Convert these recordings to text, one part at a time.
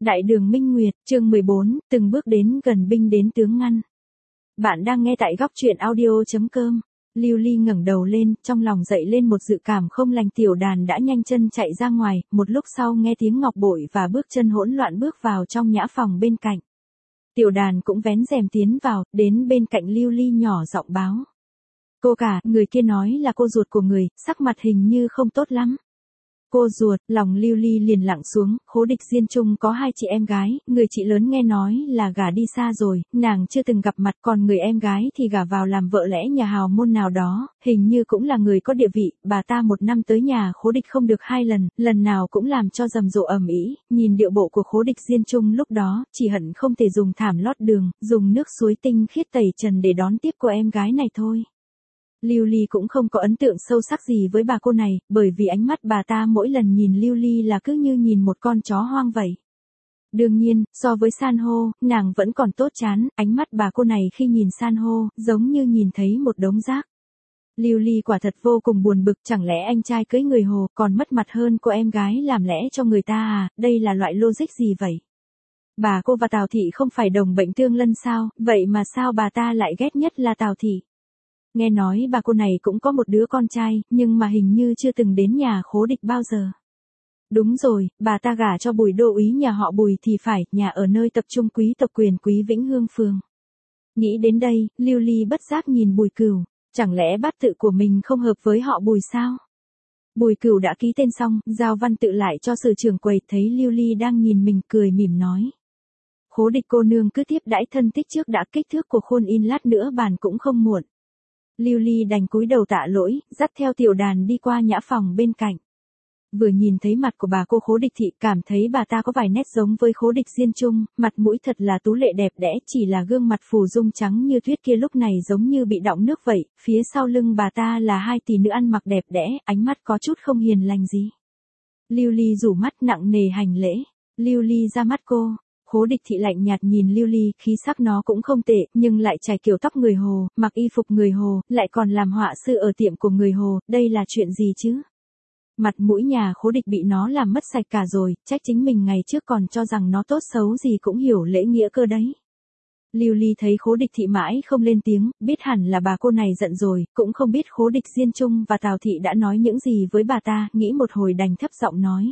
Đại đường Minh Nguyệt, chương 14, từng bước đến gần binh đến tướng ngăn. Bạn đang nghe tại góc truyện audio.com. Lưu Ly ngẩng đầu lên, trong lòng dậy lên một dự cảm không lành. Tiểu Đàn đã nhanh chân chạy ra ngoài, một lúc sau nghe tiếng ngọc bội và bước chân hỗn loạn bước vào trong nhã phòng bên cạnh. Tiểu Đàn cũng vén rèm tiến vào, đến bên cạnh Lưu Ly nhỏ giọng báo. Cô cả, người kia nói là cô ruột của người, sắc mặt hình như không tốt lắm. Cô ruột, lòng Lưu Ly liền lặng xuống. Khố Địch Diên Trung có hai chị em gái, người chị lớn nghe nói là gả đi xa rồi, nàng chưa từng gặp mặt, còn người em gái thì gả vào làm vợ lẽ nhà hào môn nào đó, hình như cũng là người có địa vị. Bà ta một năm tới nhà Khố Địch không được 2 lần, lần nào cũng làm cho rầm rộ ầm ĩ. Nhìn điệu bộ của Khố Địch Diên Trung lúc đó, chỉ hận không thể dùng thảm lót đường, dùng nước suối tinh khiết tẩy trần để đón tiếp cô em gái này thôi. Lưu Ly cũng không có ấn tượng sâu sắc gì với bà cô này, bởi vì ánh mắt bà ta mỗi lần nhìn Lưu Ly là cứ như nhìn một con chó hoang vậy. Đương nhiên, so với san hô, nàng vẫn còn tốt chán, ánh mắt bà cô này khi nhìn san hô, giống như nhìn thấy một đống rác. Lưu Ly quả thật vô cùng buồn bực, chẳng lẽ anh trai cưới người hồ còn mất mặt hơn cô em gái làm lẽ cho người ta à, đây là loại logic gì vậy? Bà cô và Tào Thị không phải đồng bệnh tương lân sao, vậy mà sao bà ta lại ghét nhất là Tào Thị? Nghe nói bà cô này cũng có một đứa con trai, nhưng mà hình như chưa từng đến nhà Khố Địch bao giờ. Đúng rồi, bà ta gả cho Bùi đô úy nhà họ Bùi thì phải, nhà ở nơi tập trung quý tộc quyền quý Vĩnh Hương Phường. Nghĩ đến đây, Lưu Ly bất giác nhìn Bùi Cửu, chẳng lẽ bát tự của mình không hợp với họ Bùi sao? Bùi Cửu đã ký tên xong, giao văn tự lại cho sử trưởng quầy, thấy Lưu Ly đang nhìn mình cười mỉm nói. Khố Địch cô nương cứ tiếp đãi thân thích trước đã, kích thước của khuôn in lát nữa bàn cũng không muộn. Lưu Ly đành cúi đầu tạ lỗi, dắt theo Tiểu Đàn đi qua nhã phòng bên cạnh. Vừa nhìn thấy mặt của bà cô Khố Địch Thị, cảm thấy bà ta có vài nét giống với Khố Địch Diên Trung, mặt mũi thật là tú lệ đẹp đẽ, chỉ là gương mặt phù dung trắng như tuyết kia lúc này giống như bị đọng nước vậy, phía sau lưng bà ta là hai tỷ nữ ăn mặc đẹp đẽ, ánh mắt có chút không hiền lành gì. Lưu Ly rủ mắt nặng nề hành lễ, Lưu Ly ra mắt cô. Khố Địch Thị lạnh nhạt nhìn Lưu Ly, khí sắc nó cũng không tệ, nhưng lại trải kiểu tóc người Hồ, mặc y phục người Hồ, lại còn làm họa sư ở tiệm của người Hồ, đây là chuyện gì chứ? Mặt mũi nhà Khố Địch bị nó làm mất sạch cả rồi, trách chính mình ngày trước còn cho rằng nó tốt xấu gì cũng hiểu lễ nghĩa cơ đấy. Lưu Ly thấy Khố Địch Thị mãi không lên tiếng, biết hẳn là bà cô này giận rồi, cũng không biết Khố Địch Diên Trung và Tào Thị đã nói những gì với bà ta, nghĩ một hồi đành thấp giọng nói.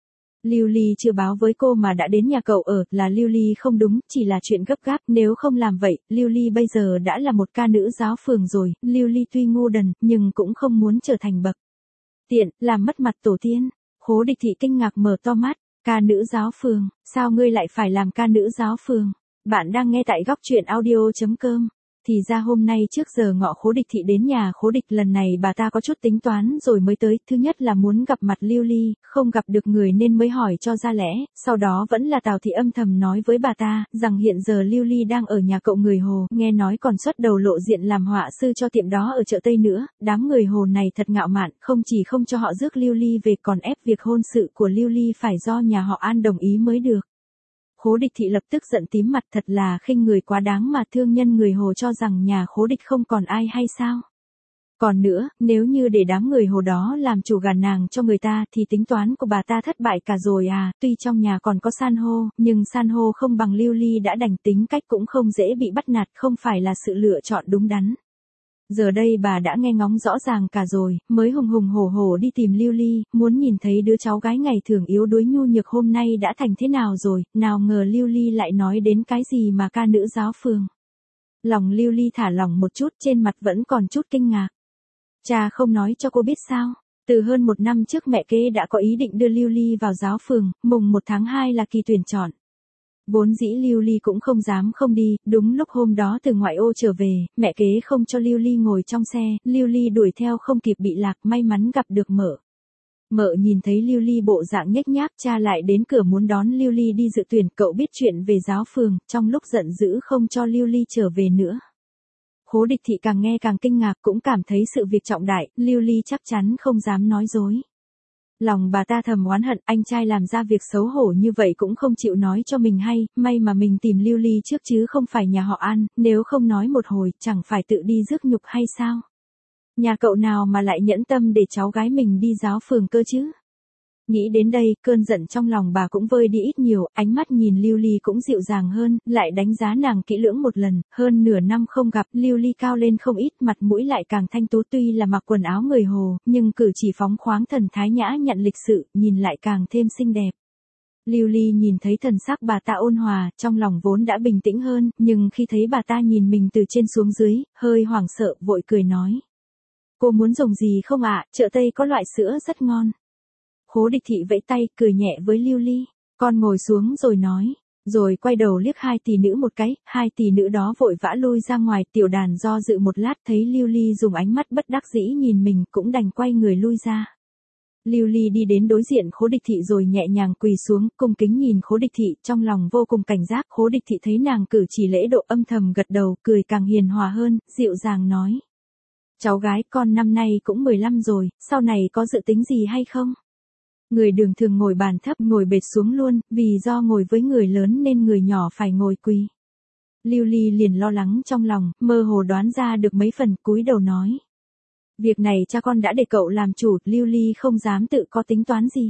Lưu Ly chưa báo với cô mà đã đến nhà cậu ở, là Lưu Ly không đúng, chỉ là chuyện gấp gáp, nếu không làm vậy, Lưu Ly bây giờ đã là một ca nữ giáo phường rồi, Lưu Ly tuy ngu đần, nhưng cũng không muốn trở thành bậc tiện, làm mất mặt tổ tiên. Khố Địch Thị kinh ngạc mở to mắt, ca nữ giáo phường, sao ngươi lại phải làm ca nữ giáo phường? Bạn đang nghe tại góc truyện audio.com. Thì ra hôm nay trước giờ ngọ Khố Địch Thị đến nhà Khố Địch, lần này bà ta có chút tính toán rồi mới tới, thứ nhất là muốn gặp mặt Lưu Ly, không gặp được người nên mới hỏi cho ra lẽ, sau đó vẫn là Tào Thị âm thầm nói với bà ta, rằng hiện giờ Lưu Ly đang ở nhà cậu người Hồ, nghe nói còn xuất đầu lộ diện làm họa sư cho tiệm đó ở chợ Tây nữa, đám người Hồ này thật ngạo mạn, không chỉ không cho họ rước Lưu Ly về còn ép việc hôn sự của Lưu Ly phải do nhà họ An đồng ý mới được. Khố Địch Thị lập tức giận tím mặt, thật là khinh người quá đáng mà thương nhân người Hồ cho rằng nhà Khố Địch không còn ai hay sao? Còn nữa, nếu như để đám người Hồ đó làm chủ gả nàng cho người ta thì tính toán của bà ta thất bại cả rồi à, tuy trong nhà còn có san hô, nhưng san hô không bằng Lưu Ly đã đành, tính cách cũng không dễ bị bắt nạt, không phải là sự lựa chọn đúng đắn. Giờ đây bà đã nghe ngóng rõ ràng cả rồi, mới hùng hùng hổ hổ đi tìm Lưu Ly, muốn nhìn thấy đứa cháu gái ngày thường yếu đuối nhu nhược hôm nay đã thành thế nào rồi, nào ngờ Lưu Ly lại nói đến cái gì mà ca nữ giáo phường. Lòng Lưu Ly thả lỏng một chút, trên mặt vẫn còn chút kinh ngạc. Cha không nói cho cô biết sao? Từ hơn 1 năm trước mẹ kế đã có ý định đưa Lưu Ly vào giáo phường, mùng 1 tháng 2 là kỳ tuyển chọn. Vốn dĩ Lưu Ly cũng không dám không đi, đúng lúc hôm đó từ ngoại ô trở về, mẹ kế không cho Lưu Ly ngồi trong xe, Lưu Ly đuổi theo không kịp bị lạc, may mắn gặp được mợ. Mợ nhìn thấy Lưu Ly bộ dạng nhếch nhác, cha lại đến cửa muốn đón Lưu Ly đi dự tuyển, cậu biết chuyện về giáo phường, trong lúc giận dữ không cho Lưu Ly trở về nữa. Khố Địch Thị càng nghe càng kinh ngạc, cũng cảm thấy sự việc trọng đại, Lưu Ly chắc chắn không dám nói dối. Lòng bà ta thầm oán hận, anh trai làm ra việc xấu hổ như vậy cũng không chịu nói cho mình hay, may mà mình tìm Lưu Ly trước chứ không phải nhà họ An, nếu không nói một hồi, chẳng phải tự đi rước nhục hay sao? Nhà cậu nào mà lại nhẫn tâm để cháu gái mình đi giáo phường cơ chứ? Nghĩ đến đây, cơn giận trong lòng bà cũng vơi đi ít nhiều, ánh mắt nhìn Lưu Ly cũng dịu dàng hơn, lại đánh giá nàng kỹ lưỡng một lần, hơn nửa năm không gặp, Lưu Ly cao lên không ít, mặt mũi lại càng thanh tú, tuy là mặc quần áo người Hồ, nhưng cử chỉ phóng khoáng thần thái nhã nhặn lịch sự, nhìn lại càng thêm xinh đẹp. Lưu Ly nhìn thấy thần sắc bà ta ôn hòa, trong lòng vốn đã bình tĩnh hơn, nhưng khi thấy bà ta nhìn mình từ trên xuống dưới, hơi hoảng sợ, vội cười nói. Cô muốn dùng gì không ạ, chợ Tây có loại sữa rất ngon. Khố Địch Thị vẫy tay, cười nhẹ với Lưu Ly, con ngồi xuống rồi nói, rồi quay đầu liếc hai tỷ nữ một cái, hai tỷ nữ đó vội vã lui ra ngoài, Tiểu Đàn do dự một lát thấy Lưu Ly dùng ánh mắt bất đắc dĩ nhìn mình, cũng đành quay người lui ra. Lưu Ly đi đến đối diện Khố Địch Thị rồi nhẹ nhàng quỳ xuống, cung kính nhìn Khố Địch Thị, trong lòng vô cùng cảnh giác. Khố Địch Thị thấy nàng cử chỉ lễ độ, âm thầm gật đầu, cười càng hiền hòa hơn, dịu dàng nói. Cháu gái con năm nay cũng 15 rồi, sau này có dự tính gì hay không? Người đường thường ngồi bàn thấp, ngồi bệt xuống luôn, vì do ngồi với người lớn nên người nhỏ phải ngồi quỳ. Lưu Ly liền lo lắng trong lòng, mơ hồ đoán ra được mấy phần, cúi đầu nói. Việc này cha con đã để cậu làm chủ, Lưu Ly không dám tự có tính toán gì.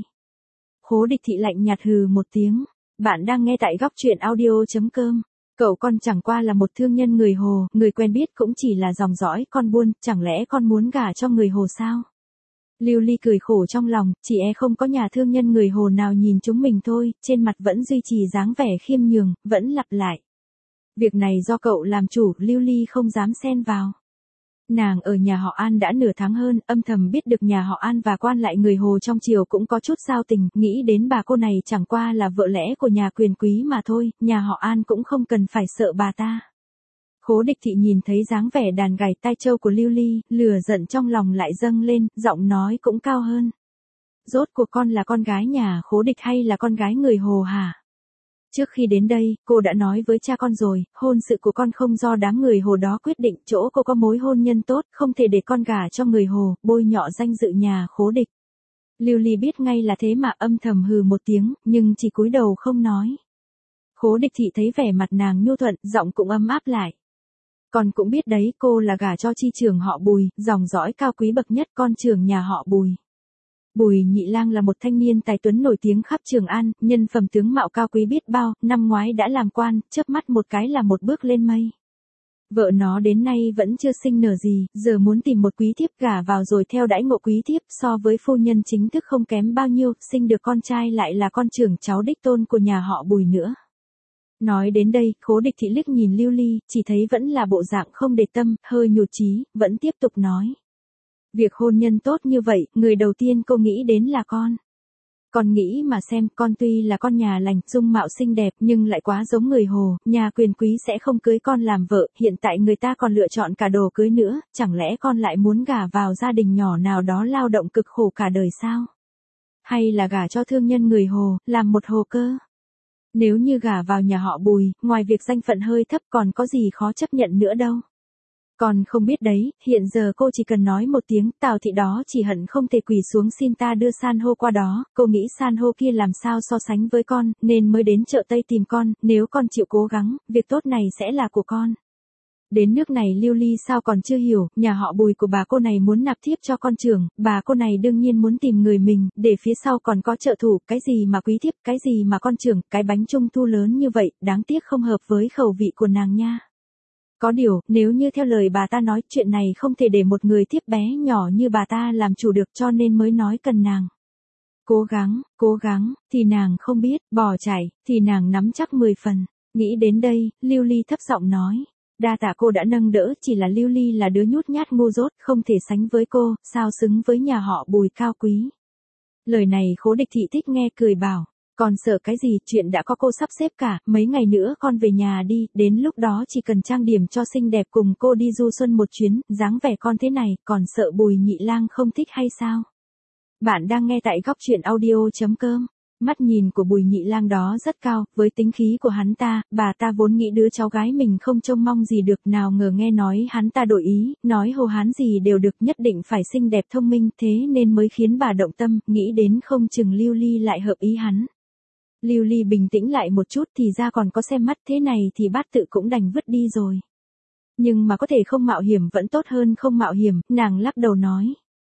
Khố Địch Thị lạnh nhạt hừ một tiếng. Bạn đang nghe tại góc truyện audio.com. Cậu con chẳng qua là một thương nhân người Hồ, người quen biết cũng chỉ là dòng dõi con buôn, chẳng lẽ con muốn gả cho người Hồ sao? Lưu Ly cười khổ trong lòng, chỉ không có nhà thương nhân người Hồ nào nhìn chúng mình thôi, trên mặt vẫn duy trì dáng vẻ khiêm nhường, vẫn lặp lại. Việc này do cậu làm chủ, Lưu Ly không dám xen vào. Nàng ở nhà họ An đã nửa tháng hơn, âm thầm biết được nhà họ An và quan lại người Hồ trong triều cũng có chút giao tình, nghĩ đến bà cô này chẳng qua là vợ lẽ của nhà quyền quý mà thôi, nhà họ An cũng không cần phải sợ bà ta. Khố Địch Thị nhìn thấy dáng vẻ đàn gảy tai trâu của Lưu Ly, lửa giận trong lòng lại dâng lên, giọng nói cũng cao hơn. Rốt cuộc con là con gái nhà Khố Địch hay là con gái người Hồ hả? Trước khi đến đây, cô đã nói với cha con rồi, hôn sự của con không do đám người Hồ đó quyết định, chỗ cô có mối hôn nhân tốt, không thể để con gả cho người Hồ, bôi nhọ danh dự nhà Khố Địch. Lưu Ly biết ngay là thế mà âm thầm hừ một tiếng, nhưng chỉ cúi đầu không nói. Khố Địch Thị thấy vẻ mặt nàng nhu thuận, giọng cũng ấm áp lại. Con cũng biết đấy, cô là gả cho chi trưởng họ Bùi, dòng dõi cao quý bậc nhất, con trưởng nhà họ Bùi. Bùi Nhị Lang là một thanh niên tài tuấn nổi tiếng khắp Trường An, nhân phẩm tướng mạo cao quý biết bao, năm ngoái đã làm quan, chớp mắt một cái là một bước lên mây. Vợ nó đến nay vẫn chưa sinh nở gì, giờ muốn tìm một quý thiếp gả vào rồi theo đãi ngộ quý thiếp, so với phu nhân chính thức không kém bao nhiêu, sinh được con trai lại là con trưởng cháu đích tôn của nhà họ Bùi nữa. Nói đến đây, Khố Địch Thị liếc nhìn Lưu Ly, chỉ thấy vẫn là bộ dạng không để tâm, hơi nhụt chí, vẫn tiếp tục nói. Việc hôn nhân tốt như vậy, người đầu tiên cô nghĩ đến là con. Con nghĩ mà xem, con tuy là con nhà lành, dung mạo xinh đẹp nhưng lại quá giống người Hồ, nhà quyền quý sẽ không cưới con làm vợ, hiện tại người ta còn lựa chọn cả đồ cưới nữa, chẳng lẽ con lại muốn gả vào gia đình nhỏ nào đó lao động cực khổ cả đời sao? Hay là gả cho thương nhân người Hồ, làm một hồ cơ? Nếu như gả vào nhà họ Bùi, ngoài việc danh phận hơi thấp còn có gì khó chấp nhận nữa đâu. Con không biết đấy, hiện giờ cô chỉ cần nói một tiếng, Tào thị đó chỉ hận không thể quỳ xuống xin ta đưa san hô qua đó, cô nghĩ san hô kia làm sao so sánh với con, nên mới đến chợ Tây tìm con, nếu con chịu cố gắng, việc tốt này sẽ là của con. Đến nước này Lưu Ly sao còn chưa hiểu, nhà họ Bùi của bà cô này muốn nạp thiếp cho con trưởng, bà cô này đương nhiên muốn tìm người mình, để phía sau còn có trợ thủ, cái gì mà quý thiếp, cái gì mà con trưởng, cái bánh trung thu lớn như vậy, đáng tiếc không hợp với khẩu vị của nàng nha. Có điều, nếu như theo lời bà ta nói, chuyện này không thể để một người thiếp bé nhỏ như bà ta làm chủ được, cho nên mới nói cần nàng. Cố gắng, thì nàng không biết, bỏ chạy, thì nàng nắm chắc 10 phần. Nghĩ đến đây, Lưu Ly thấp giọng nói. Đa tạ cô đã nâng đỡ, chỉ là Lưu Ly là đứa nhút nhát ngu dốt, không thể sánh với cô, sao xứng với nhà họ Bùi cao quý. Lời này Khố Địch Thị thích nghe, cười bảo. Còn sợ cái gì, chuyện đã có cô sắp xếp cả, mấy ngày nữa con về nhà đi, đến lúc đó chỉ cần trang điểm cho xinh đẹp cùng cô đi du xuân một chuyến, dáng vẻ con thế này, còn sợ Bùi Nhị Lang không thích hay sao? Bạn đang nghe tại góc truyện audio.com. Mắt nhìn của Bùi Nhị Lang đó rất cao, với tính khí của hắn ta, bà ta vốn nghĩ đứa cháu gái mình không trông mong gì được, nào ngờ nghe nói hắn ta đổi ý, nói Hồ Hán gì đều được, nhất định phải xinh đẹp thông minh, thế nên mới khiến bà động tâm, nghĩ đến không chừng Lưu Ly lại hợp ý hắn. Lưu Ly bình tĩnh lại một chút, thì ra còn có xem mắt, thế này thì bát tự cũng đành vứt đi rồi. Nhưng mà có thể không mạo hiểm vẫn tốt hơn không mạo hiểm, nàng lắc đầu nói.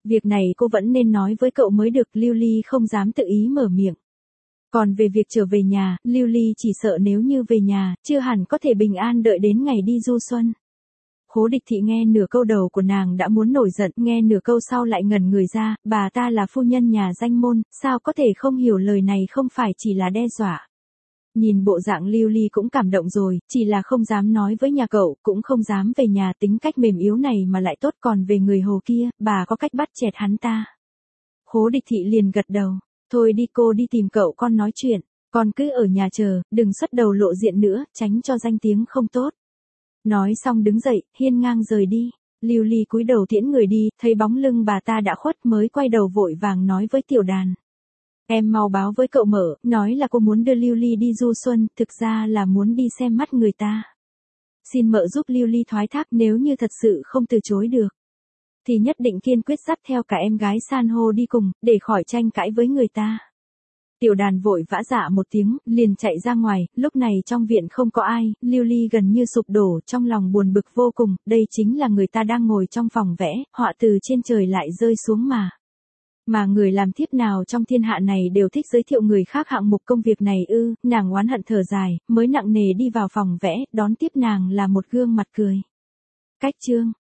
Việc này cô vẫn nên nói với cậu mới được, Lưu Ly không dám tự ý mở miệng. Còn về việc trở về nhà, Lưu Ly chỉ sợ nếu như về nhà, chưa hẳn có thể bình an đợi đến ngày đi du xuân. Khố Địch Thị nghe nửa câu đầu của nàng đã muốn nổi giận, nghe nửa câu sau lại ngẩn người ra, bà ta là phu nhân nhà danh môn, sao có thể không hiểu lời này không phải chỉ là đe dọa. Nhìn bộ dạng Lưu Ly cũng cảm động rồi, chỉ là không dám nói với nhà cậu, cũng không dám về nhà, tính cách mềm yếu này mà lại tốt, còn về người Hồ kia, bà có cách bắt chẹt hắn ta. Khố Địch Thị liền gật đầu, thôi đi cô đi tìm cậu con nói chuyện, con cứ ở nhà chờ, đừng xuất đầu lộ diện nữa, tránh cho danh tiếng không tốt. Nói xong đứng dậy, hiên ngang rời đi. Lưu Ly cúi đầu tiễn người đi, thấy bóng lưng bà ta đã khuất mới quay đầu vội vàng nói với Tiểu Đàn. Em mau báo với cậu Mở, nói là cô muốn đưa Lưu Ly đi du xuân, thực ra là muốn đi xem mắt người ta. Xin Mợ giúp Lưu Ly thoái thác, nếu như thật sự không từ chối được, thì nhất định kiên quyết dắt theo cả em gái san hô đi cùng, để khỏi tranh cãi với người ta. Tiểu Đàn vội vã dạ một tiếng, liền chạy ra ngoài, lúc này trong viện không có ai, Lưu Ly gần như sụp đổ, trong lòng buồn bực vô cùng, đây chính là người ta đang ngồi trong phòng vẽ, họa từ trên trời lại rơi xuống mà. Mà người làm thiếp nào trong thiên hạ này đều thích giới thiệu người khác hạng mục công việc này ư, nàng oán hận thở dài, mới nặng nề đi vào phòng vẽ, đón tiếp nàng là một gương mặt cười. Cách chương